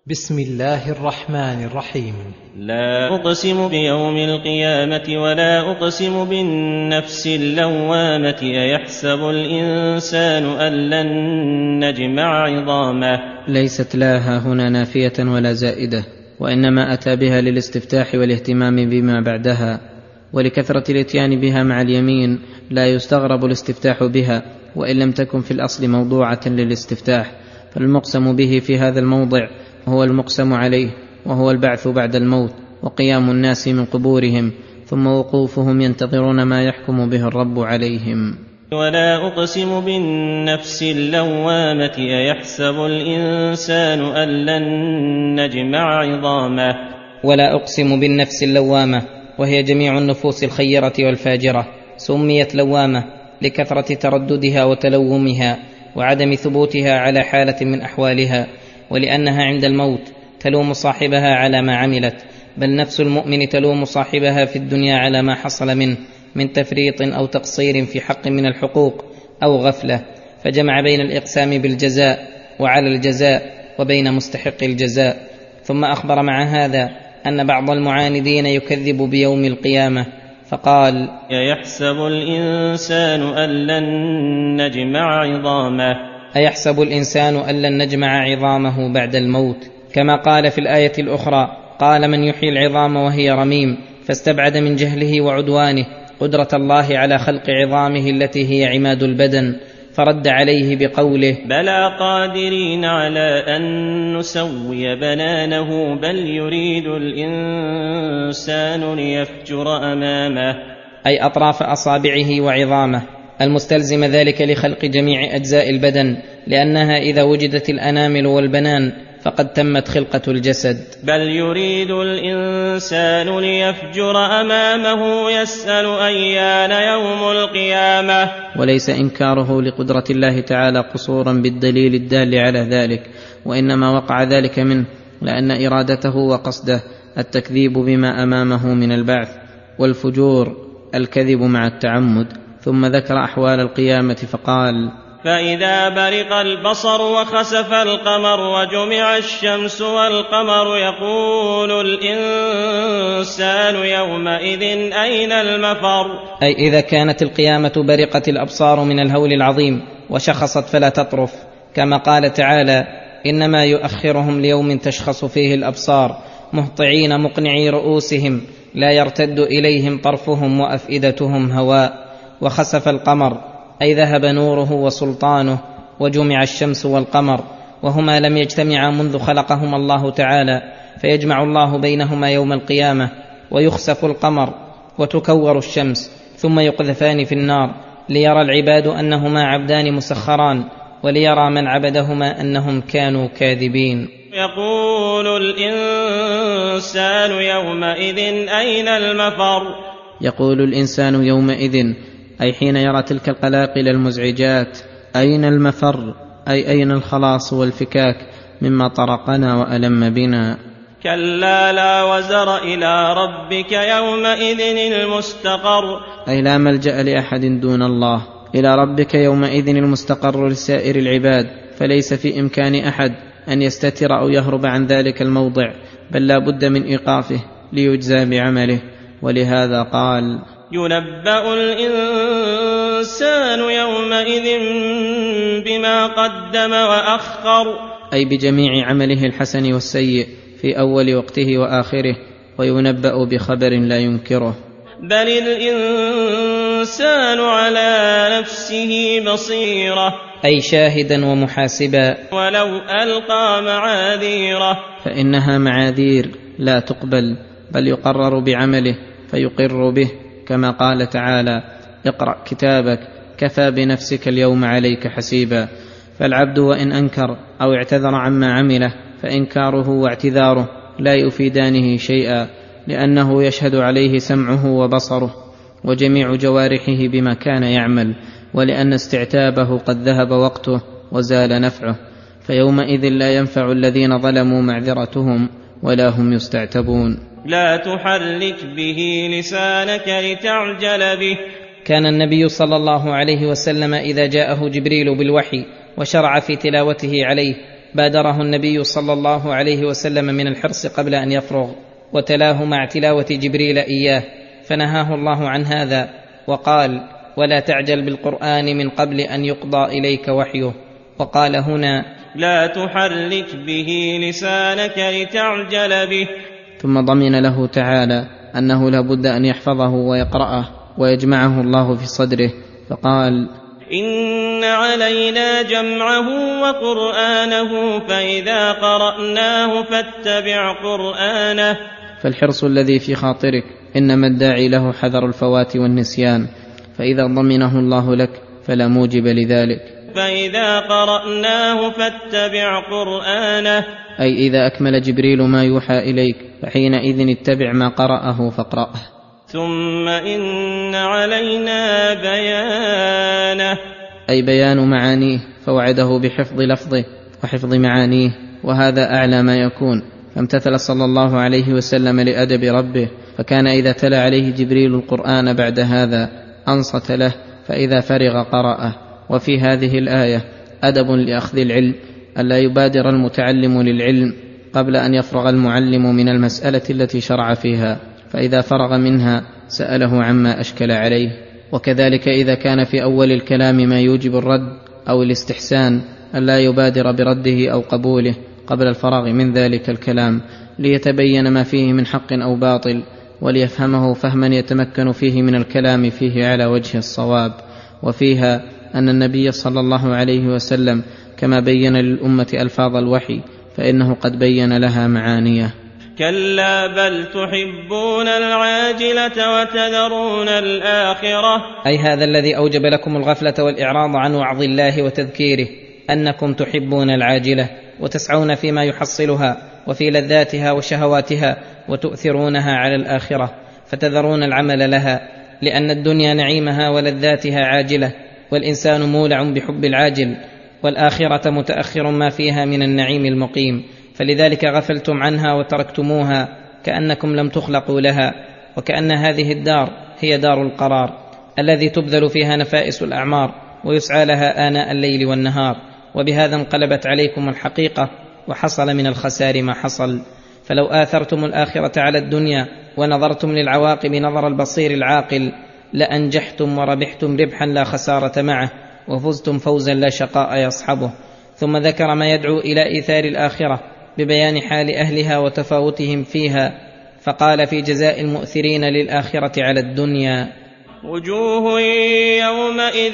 بسم الله الرحمن الرحيم. لا أقسم بيوم القيامة ولا أقسم بالنفس اللوامة أيحسب الإنسان أن لن نجمع عظامه. ليست لا هنا نافية ولا زائدة، وإنما أتى بها للاستفتاح والاهتمام بما بعدها، ولكثرة الاتيان بها مع اليمين لا يستغرب الاستفتاح بها وإن لم تكن في الأصل موضوعة للاستفتاح. فالمقسم به في هذا الموضع هو المقسم عليه، وهو البعث بعد الموت وقيام الناس من قبورهم ثم وقوفهم ينتظرون ما يحكم به الرب عليهم. ولا أقسم بالنفس اللوامة أيحسب الإنسان أن لن نجمع عظامه. ولا أقسم بالنفس اللوامة، وهي جميع النفوس الخيرة والفاجرة، سميت لوامة لكثرة ترددها وتلومها وعدم ثبوتها على حالة من أحوالها، ولأنها عند الموت تلوم صاحبها على ما عملت، بل نفس المؤمن تلوم صاحبها في الدنيا على ما حصل منه من تفريط أو تقصير في حق من الحقوق أو غفلة، فجمع بين الإقسام بالجزاء وعلى الجزاء وبين مستحق الجزاء. ثم أخبر مع هذا أن بعض المعاندين يكذب بيوم القيامة فقال: يحسب الإنسان أن لن نجمع عظامه. أيحسب الإنسان أن لن نجمع عظامه بعد الموت، كما قال في الآية الأخرى: قال من يحيي العظام وهي رميم، فاستبعد من جهله وعدوانه قدرة الله على خلق عظامه التي هي عماد البدن، فرد عليه بقوله: بلى قادرين على أن نسوي بنانه بل يريد الإنسان ليفجر أمامه، أي أطراف أصابعه وعظامه، المستلزم ذلك لخلق جميع أجزاء البدن، لأنها إذا وجدت الأنامل والبنان فقد تمت خلقة الجسد. بل يريد الإنسان ليفجر أمامه يسأل أيان يوم القيامة. وليس إنكاره لقدرة الله تعالى قصورا بالدليل الدال على ذلك، وإنما وقع ذلك منه لأن إرادته وقصده التكذيب بما أمامه من البعث، والفجور الكذب مع التعمد. ثم ذكر أحوال القيامة فقال: فإذا برق البصر وخسف القمر وجمع الشمس والقمر يقول الإنسان يومئذ أين المفر. أي إذا كانت القيامة برقت الأبصار من الهول العظيم وشخصت فلا تطرف، كما قال تعالى: إنما يؤخرهم ليوم تشخص فيه الأبصار مهطعين مقنعي رؤوسهم لا يرتد إليهم طرفهم وأفئدتهم هواء. وخسف القمر أي ذهب نوره وسلطانه، وجمع الشمس والقمر، وهما لم يجتمعا منذ خلقهما الله تعالى، فيجمع الله بينهما يوم القيامة، ويخسف القمر وتكور الشمس ثم يقذفان في النار، ليرى العباد أنهما عبدان مسخران، وليرى من عبدهما أنهم كانوا كاذبين. يقول الإنسان يومئذ أين المفر. يقول الإنسان يومئذ أي حين يرى تلك القلاقل المزعجات: أين المفر، أي أين الخلاص والفكاك مما طرقنا وألم بنا. كلا لا وزر إلى ربك يومئذ المستقر، أي لا ملجأ لأحد دون الله، إلى ربك يومئذ المستقر لسائر العباد، فليس في إمكان أحد أن يستتر أو يهرب عن ذلك الموضع، بل لا بد من إيقافه ليجزى بعمله. ولهذا قال: ينبأ الإنسان يومئذ بما قدم وأخر، أي بجميع عمله الحسن والسيء في أول وقته وآخره، وينبأ بخبر لا ينكره. بل الإنسان على نفسه بصيرة، أي شاهدا ومحاسبا، ولو ألقى معاذيره، فإنها معاذير لا تقبل، بل يقرر بعمله فيقر به، كما قال تعالى: اقرأ كتابك كفى بنفسك اليوم عليك حسيبا. فالعبد وإن أنكر أو اعتذر عما عمله فإنكاره واعتذاره لا يفيدانه شيئا، لأنه يشهد عليه سمعه وبصره وجميع جوارحه بما كان يعمل، ولأن استعتابه قد ذهب وقته وزال نفعه، فيومئذ لا ينفع الذين ظلموا معذرتهم ولا هم يستعتبون. لا تحرك به لسانك لتعجل به. كان النبي صلى الله عليه وسلم إذا جاءه جبريل بالوحي وشرع في تلاوته عليه بادره النبي صلى الله عليه وسلم من الحرص قبل أن يفرغ، وتلاه مع تلاوة جبريل إياه، فنهاه الله عن هذا وقال: ولا تعجل بالقرآن من قبل أن يقضى إليك وحيه. وقال هنا: لا تحرك به لسانك لتعجل به. ثم ضمن له تعالى أنه لا بد أن يحفظه ويقرأه ويجمعه الله في صدره، فقال: إن علينا جمعه وقرآنه فإذا قرأناه فاتبع قرآنه. فالحرص الذي في خاطرك إنما الداعي له حذر الفوات والنسيان، فإذا ضمنه الله لك فلا موجب لذلك. فإذا قرأناه فاتبع قرآنه، أي إذا أكمل جبريل ما يوحى إليك فحينئذ اتبع ما قرأه فاقرأه. ثم إن علينا بيانه، أي بيان معانيه، فوعده بحفظ لفظه وحفظ معانيه، وهذا أعلى ما يكون. فامتثل صلى الله عليه وسلم لأدب ربه، فكان إذا تلا عليه جبريل القرآن بعد هذا أنصت له، فإذا فرغ قرأه. وفي هذه الآية أدب لأخذ العلم، ألا يبادر المتعلم للعلم قبل أن يفرغ المعلم من المسألة التي شرع فيها، فإذا فرغ منها سأله عما أشكل عليه. وكذلك إذا كان في أول الكلام ما يوجب الرد أو الاستحسان ألا يبادر برده أو قبوله قبل الفراغ من ذلك الكلام، ليتبين ما فيه من حق أو باطل، وليفهمه فهما يتمكن فيه من الكلام فيه على وجه الصواب. وفيها أن النبي صلى الله عليه وسلم كما بين للأمة ألفاظ الوحي فإنه قد بين لها معانيه. كلا بل تحبون العاجلة وتذرون الآخرة. أي هذا الذي أوجب لكم الغفلة والإعراض عن وعظ الله وتذكيره، أنكم تحبون العاجلة وتسعون فيما يحصلها وفي لذاتها وشهواتها، وتؤثرونها على الآخرة، فتذرون العمل لها، لأن الدنيا نعيمها ولذاتها عاجلة، والإنسان مولع بحب العاجل، والآخرة متأخر ما فيها من النعيم المقيم، فلذلك غفلتم عنها وتركتموها كأنكم لم تخلقوا لها، وكأن هذه الدار هي دار القرار الذي تبذل فيها نفائس الأعمار ويسعى لها آناء الليل والنهار. وبهذا انقلبت عليكم الحقيقة وحصل من الخسار ما حصل. فلو آثرتم الآخرة على الدنيا ونظرتم للعواقب نظر البصير العاقل لأنجحتم وربحتم ربحا لا خسارة معه، وفزتم فوزا لا شقاء يصحبه. ثم ذكر ما يدعو إلى إيثار الآخرة ببيان حال أهلها وتفاوتهم فيها، فقال في جزاء المؤثرين للآخرة على الدنيا: وجوه يومئذ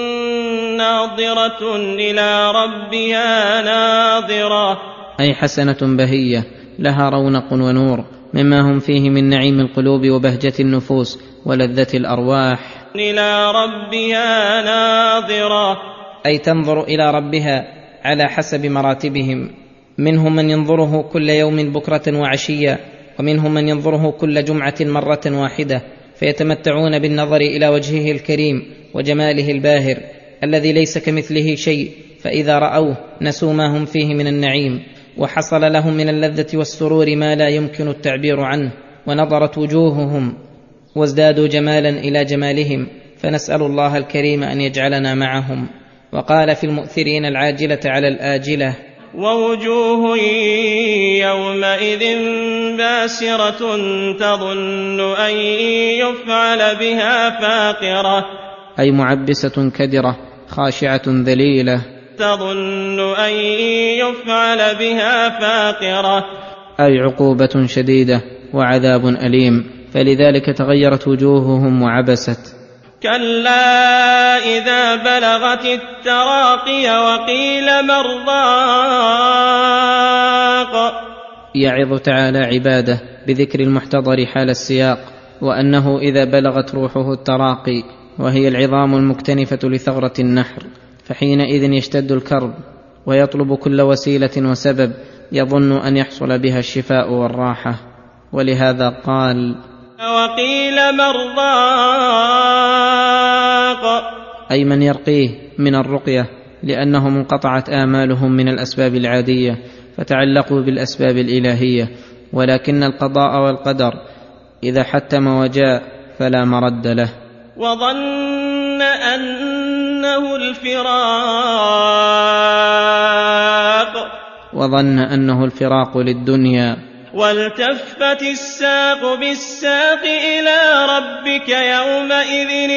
ناظرة إلى ربها ناظرة، أي حسنة بهية لها رونق ونور مما هم فيه من نعيم القلوب وبهجة النفوس ولذة الأرواح. إلى ربها ناظرة، أي تنظر إلى ربها على حسب مراتبهم، منهم من ينظره كل يوم بكرة وعشية، ومنهم من ينظره كل جمعة مرة واحدة، فيتمتعون بالنظر إلى وجهه الكريم وجماله الباهر الذي ليس كمثله شيء، فإذا رأوه نسوا ما هم فيه من النعيم، وحصل لهم من اللذة والسرور ما لا يمكن التعبير عنه، ونضرت وجوههم وازدادوا جمالا إلى جمالهم، فنسأل الله الكريم أن يجعلنا معهم. وقال في المؤثرين العاجلة على الآجلة: ووجوه يومئذ باسرة تظن أن يفعل بها فاقرة، أي معبسة كدرة خاشعة ذليلة، تظن أن يفعل بها فاقرة، أي عقوبة شديدة وعذاب أليم، فلذلك تغيرت وجوههم وعبست. كلا إذا بلغت التراقي وقيل من راق. يعظ تعالى عباده بذكر المحتضر حال السياق، وأنه إذا بلغت روحه التراقي وهي العظام المكتنفة لثغرة النحر، فحينئذ يشتد الكرب ويطلب كل وسيلة وسبب يظن أن يحصل بها الشفاء والراحة. ولهذا قال: وقيل من راق، أي من يرقيه من الرقية، لأنهم انقطعت آمالهم من الأسباب العادية فتعلقوا بالأسباب الإلهية، ولكن القضاء والقدر إذا حتم وجاء فلا مرد له. وظن أنه الفراق، وظن أنه الفراق للدنيا. والتفت الساق بالساق إلى ربك يومئذ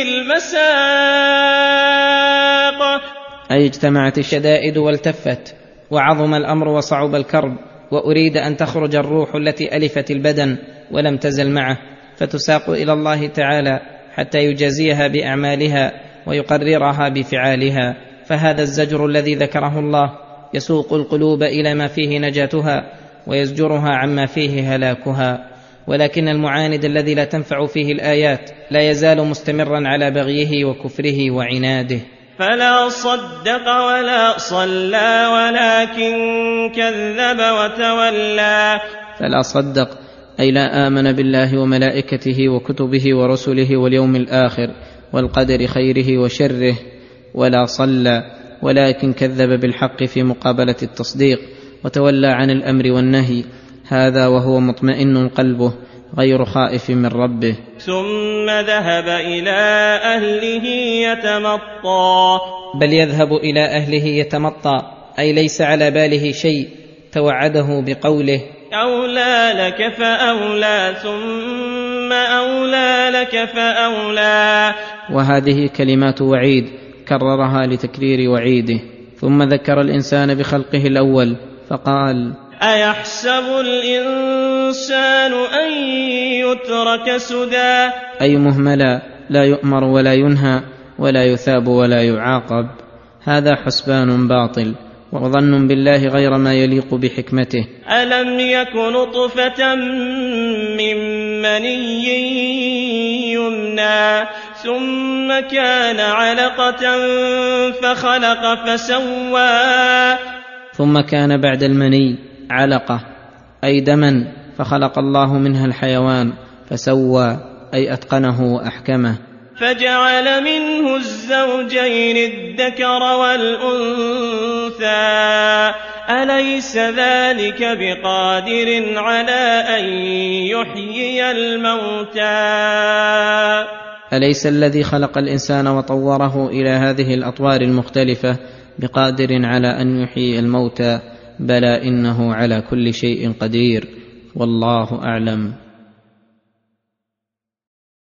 المساق. أي اجتمعت الشدائد والتفت، وعظم الأمر وصعب الكرب، وأريد أن تخرج الروح التي ألفت البدن ولم تزل معه، فتساق إلى الله تعالى حتى يجازيها بأعمالها ويقررها بفعالها. فهذا الزجر الذي ذكره الله يسوق القلوب إلى ما فيه نجاتها ويزجرها عما فيه هلاكها. ولكن المعاند الذي لا تنفع فيه الآيات لا يزال مستمرا على بغيه وكفره وعناده. فلا صدق ولا صلى ولكن كذب وتولى. فلا صدق أي لا آمن بالله وملائكته وكتبه ورسله واليوم الآخر والقدر خيره وشره، ولا صلى ولكن كذب بالحق في مقابلة التصديق، وتولى عن الأمر والنهي، هذا وهو مطمئن قلبه غير خائف من ربه. ثم ذهب إلى أهله يتمطى. بل يذهب إلى أهله يتمطى، أي ليس على باله شيء، توعده بقوله أولى لك فأولى ثم أولى لك فأولى. وهذه كلمات وعيد كررها لتكرير وعيده. ثم ذكر الإنسان بخلقه الأول فقال أيحسب الإنسان أن يترك سدى. أي مهملا لا يؤمر ولا ينهى ولا يثاب ولا يعاقب. هذا حسبان باطل وظن بالله غير ما يليق بحكمته. ألم يك نطفة من مني يمنى ثم كان علقة فخلق فسوى. ثم كان بعد المني علقة أي دما، فخلق الله منها الحيوان، فسوى أي أتقنه وأحكمه. فجعل منه الزوجين الذكر والأنثى. أليس ذلك بقادر على أن يحيي الموتى. أليس الذي خلق الإنسان وطوره إلى هذه الأطوار المختلفة بقادر على أن يحيي الموتى؟ بلى إنه على كل شيء قدير، والله أعلم.